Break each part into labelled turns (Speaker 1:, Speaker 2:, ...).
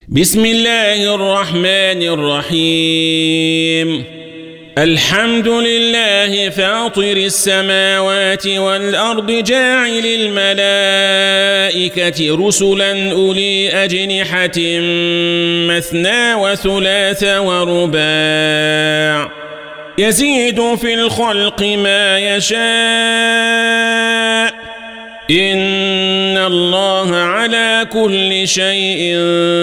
Speaker 1: بسم الله الرحمن الرحيم. الحمد لله فاطر السماوات والأرض جاعل الملائكة رسلا أولي أجنحة مثنى وثلاث ورباع يزيد في الخلق ما يشاء إن الله على كل شيء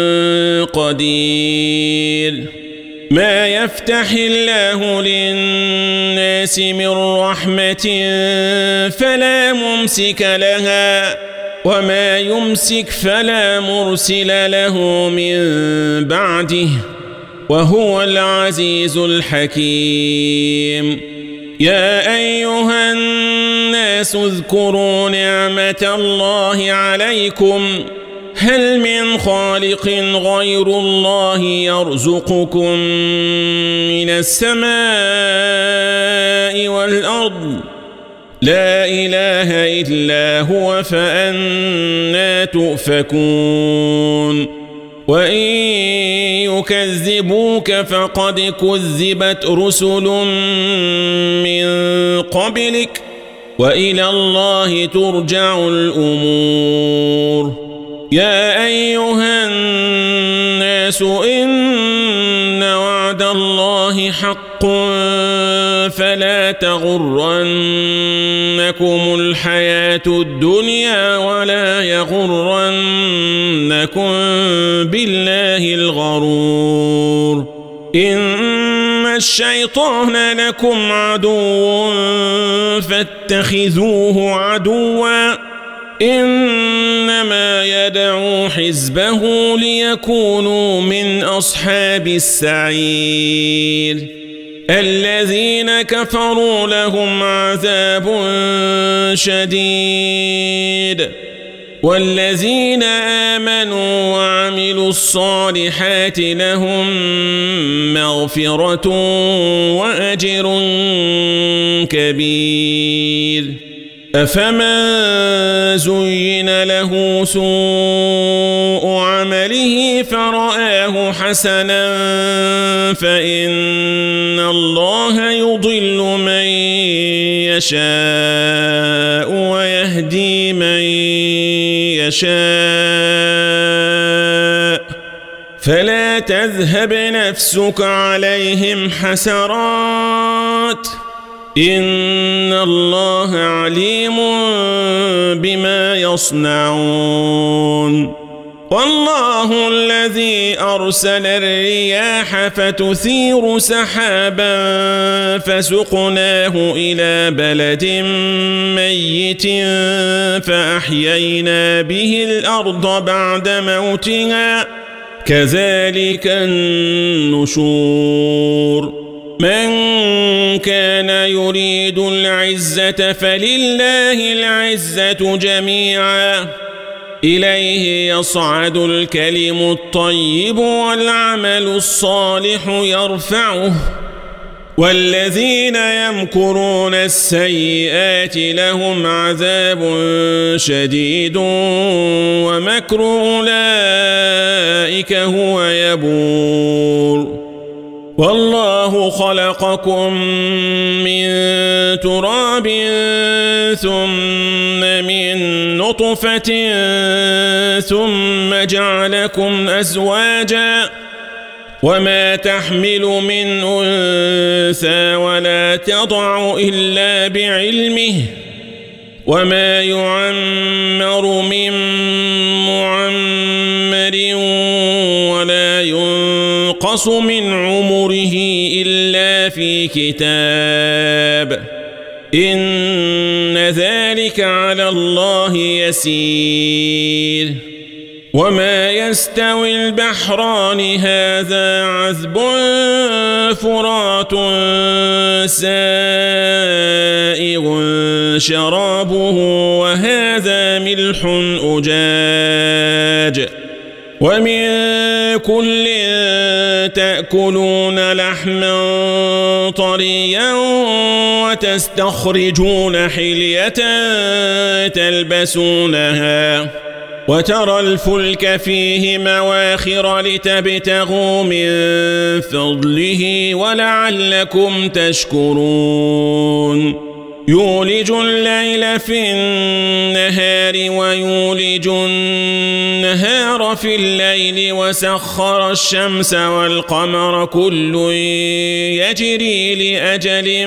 Speaker 1: قدير. ما يفتح الله للناس من رحمة فلا ممسك لها وما يمسك فلا مرسل له من بعده وهو العزيز الحكيم. يا أيها الناس اذكروا نعمة الله عليكم هل من خالق غير الله يرزقكم من السماء والأرض لا إله إلا هو فأنى تؤفكون. وإن يكذبوك فقد كذبت رسل من قبلك وإلى الله ترجع الأمور. يا أيها الناس إن وعد الله حق فلا تغرنكم الحياة الدنيا ولا يغرنكم بالله الغرور. إن الشيطان لكم عدو فاتخذوه عدوا إنما يدعو حزبه ليكونوا من أصحاب السعير. الذين كفروا لهم عذاب شديد والذين آمنوا وعملوا الصالحات لهم مغفرة وأجر كبير. أفمن زين له سوء عمله فرآه حسنا فإن الله يضل من يشاء ويهدي من يشاء فلا تذهب نفسك عليهم حسرات إن الله عليم بما يصنعون. والله الذي أرسل الرياح فتثير سحابا فسقناه إلى بلد ميت فأحيينا به الأرض بعد موتها كذلك النشور. من كان يريد العزة فلله العزة جميعا إليه يصعد الكلم الطيب والعمل الصالح يرفعه والذين يمكرون السيئات لهم عذاب شديد ومكر أولئك هو يبور. والله خلقكم من تراب ثم من نطفة ثم جعلكم أزواجا وما تحمل من أنثى ولا تضع إلا بعلمه وما يعمر من معمر ولا ينقص من عمره إلا في كتاب إن ذلك على الله يسير. وما يستوي البحران هذا عذب فرات سائغ شرابه وهذا ملح أجاج ومن كل تأكلون لحما طريا وتستخرجون حلية تلبسونها وترى الفلك فيه مواخر لتبتغوا من فضله ولعلكم تشكرون يولج الليل في النهار ويولج النهار في الليل وسخر الشمس والقمر كل يجري لأجل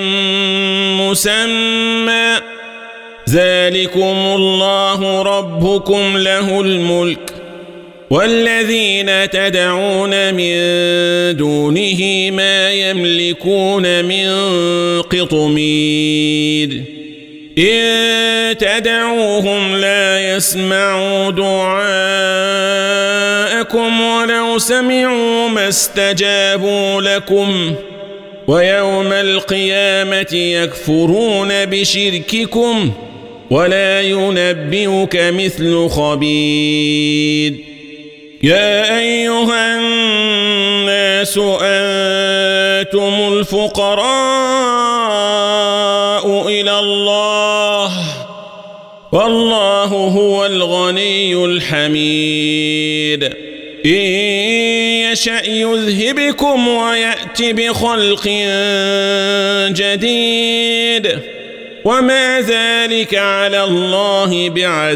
Speaker 1: مسمى ذلكم الله ربكم له الملك والذين تدعون من دونه ما يملكون من قطمير إن تدعوهم لا يسمعوا دعاءكم ولو سمعوا ما استجابوا لكم ويوم القيامة يكفرون بشرككم ولا ينبئك مثل خبير يا أيها الناس أنتم الفقراء إلى الله والله هو الغني الحميد إن يشأ يذهبكم ويأتي بخلق جديد وما ذلك على الله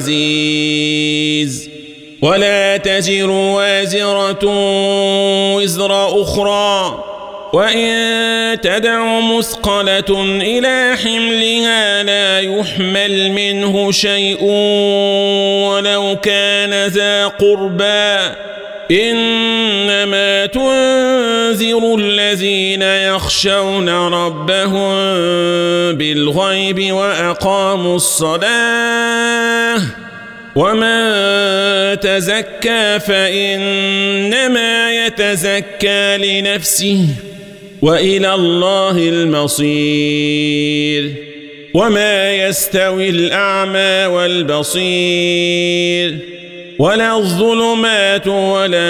Speaker 1: بعزيز ولا تزر وازرة وزر أخرى وإن تدع مثقلة إلى حملها لا يحمل منه شيء ولو كان ذا قربى إنما تنذر الذين يخشون ربهم بالغيب وأقاموا الصلاة ومن تزكى فإنما يتزكى لنفسه وإلى الله المصير وما يستوي الأعمى والبصير ولا الظلمات ولا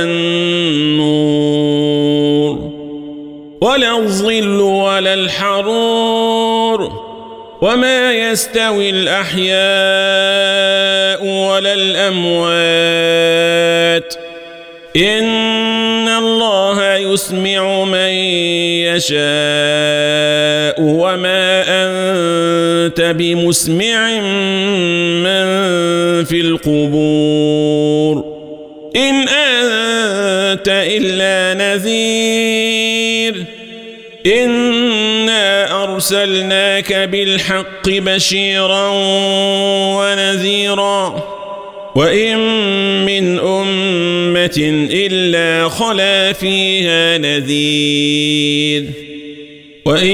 Speaker 1: النور ولا الظل ولا الحرور وما يستوي الأحياء ولا الأموات إن الله يسمع من يشاء وما أنت بمسمع من في القبور إن أنت إلا نذير إنا أرسلناك بالحق بشيرا ونذيرا وإن من أمة إلا خلا فيها نذير وإن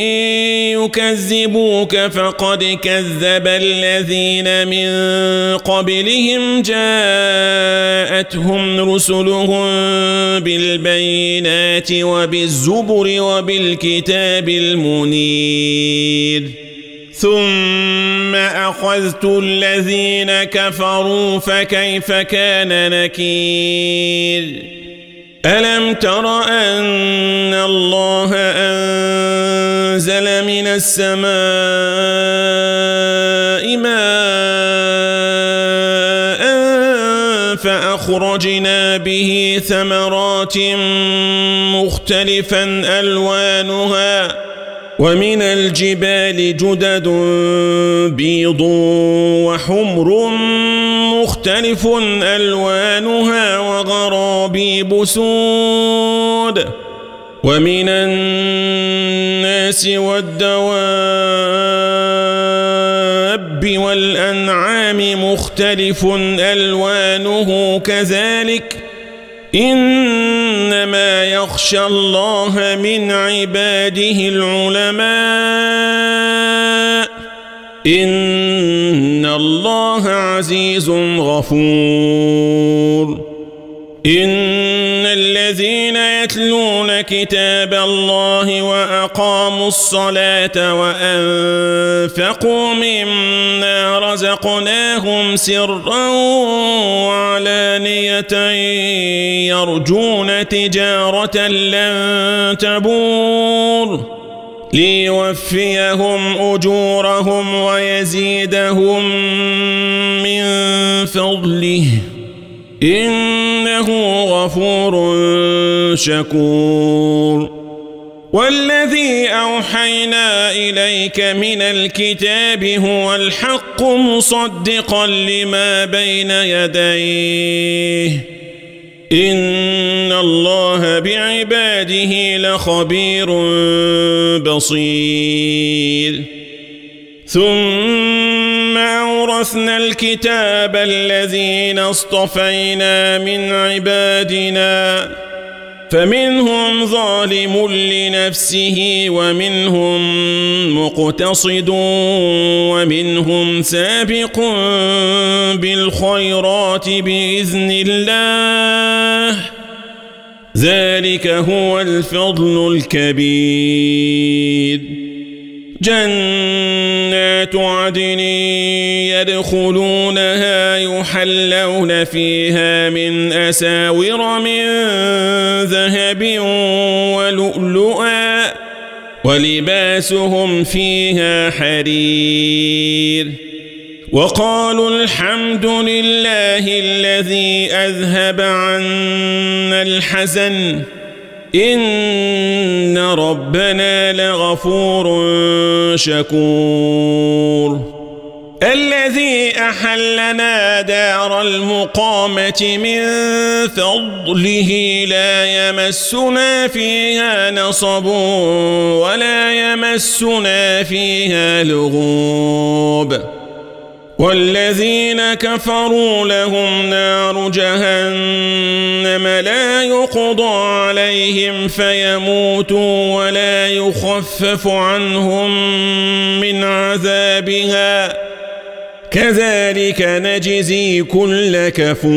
Speaker 1: يكذبوك فقد كذب الذين من قبلهم جاءتهم رسلهم بالبينات وبالزبر وبالكتاب المنير ثم أخذت الذين كفروا فكيف كان نكير ألم تر أن الله أنزل من السماء ماء فأخرجنا به ثمرات مختلفا ألوانها ومن الجبال جدد بيض وحمر مختلف ألوانها وغرابيب سود ومن الناس والدواب والأنعام مختلف ألوانه كذلك إنما يخشى الله من عباده العلماء إن الله عزيز غفور إن الذين يتلون كتاب الله وأقاموا الصلاة وأنفقوا مما رزقناهم سرا وعلانية يرجون تجارة لن تبور ليوفيهم أجورهم ويزيدهم من فضله إنه غفور شكور والذي أوحينا إليك من الكتاب هو الحق مصدقا لما بين يديه إن الله بعباده لخبير بصير ثم أورثنا الكتاب الذين اصطفينا من عبادنا فمنهم ظالم لنفسه ومنهم مقتصد ومنهم سابق بالخيرات بإذن الله ذلك هو الفضل الكبير جنات عدن يدخلونها يحلون فيها من أساور من ذهب ولؤلؤا ولباسهم فيها حرير وقالوا الحمد لله الذي أذهب عنا الحزن إن ربنا لغفور شكور الذي أحلنا دار المقامة من فضله لا يمسنا فيها نصب ولا يمسنا فيها لغوب والذين كفروا لهم نار جهنم لا يقضى عليهم فيموتوا ولا يخفف عنهم من عذابها كذلك نجزي كل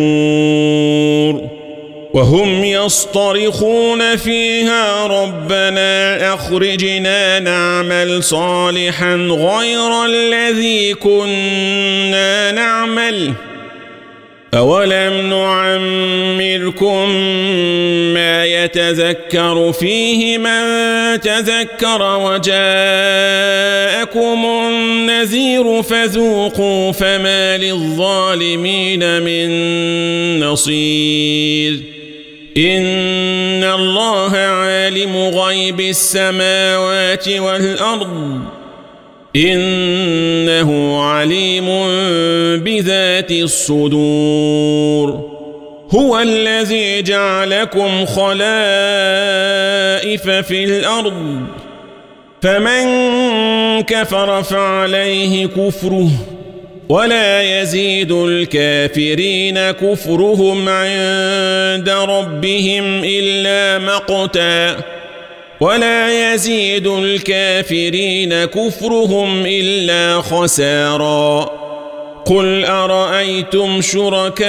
Speaker 1: كفور وهم يصطرخون فيها ربنا أخرجنا نعمل صالحا غير الذي كنا نعمل أولم نعمركم ما يتذكر فيه من تذكر وجاءكم النذير فذوقوا فما للظالمين من نصير إن الله عالم غيب السماوات والأرض إنه عليم بذات الصدور هو الذي جعلكم خلائف في الأرض فمن كفر فعليه كفره ولا يزيد الكافرين كفرهم عند ربهم إلا مقتا ولا يزيد الكافرين كفرهم إلا خسارا قل أرأيتم شركاءكم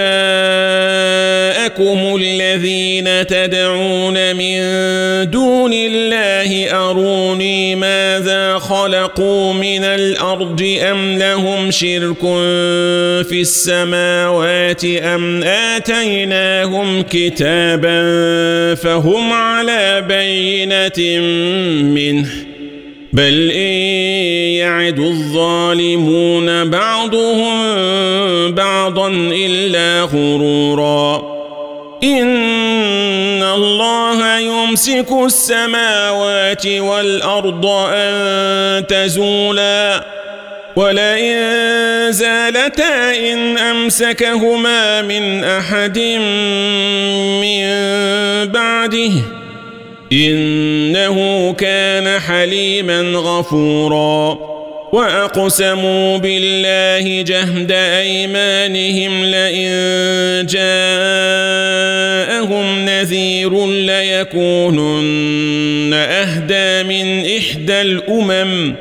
Speaker 1: الذين تدعون من دون الله أروني ماذا خلقوا من الأرض أم لهم شرك في السماوات أم آتيناهم كتابا فهم على بينة منه بل إن يعد الظالمون بعضهم بعضا إلا غرورا إن الله يمسك السماوات والأرض أن تزولا ولئن زالتا إن أمسكهما من أحد من بعده إنه كان حليما غفورا وأقسموا بالله جهد أيمانهم لئن جاءهم نذير ليكونن أهدى من إحدى الأمم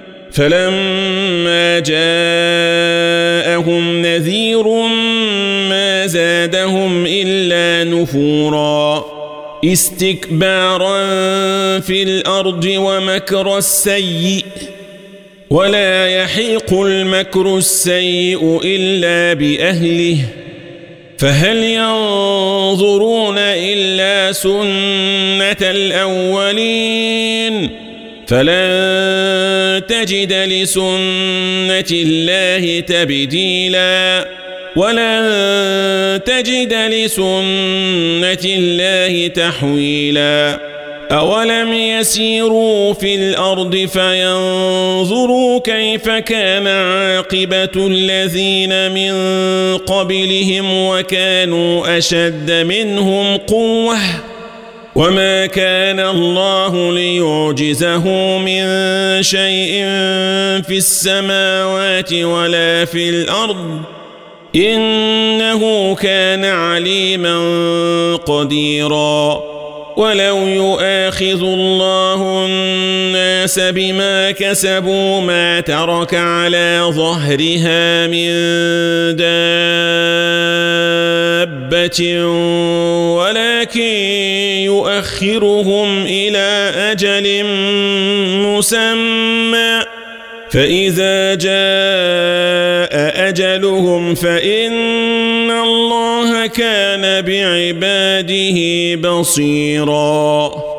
Speaker 1: فلما جاءهم نذير ما زادهم إلا نفورا استكبارا في الأرض ومكر السيء ولا يحيق المكر السيء إلا بأهله فهل ينظرون إلا سنة الأولين فلن تجد لسنة الله تبديلا ولن تجد لسنة الله تحويلا أولم يسيروا في الأرض فينظروا كيف كان عاقبة الذين من قبلهم وكانوا أشد منهم قوة وما كان الله ليعجزه من شيء في السماوات ولا في الأرض إنه كان عليما قديرا ولو يؤاخذ الله الناس بما كسبوا ما ترك على ظهرها من دابة ولكن يؤخرهم إلى أجل مسمى فإذا جاء أجلهم فإن الله كان بعباده بصيراً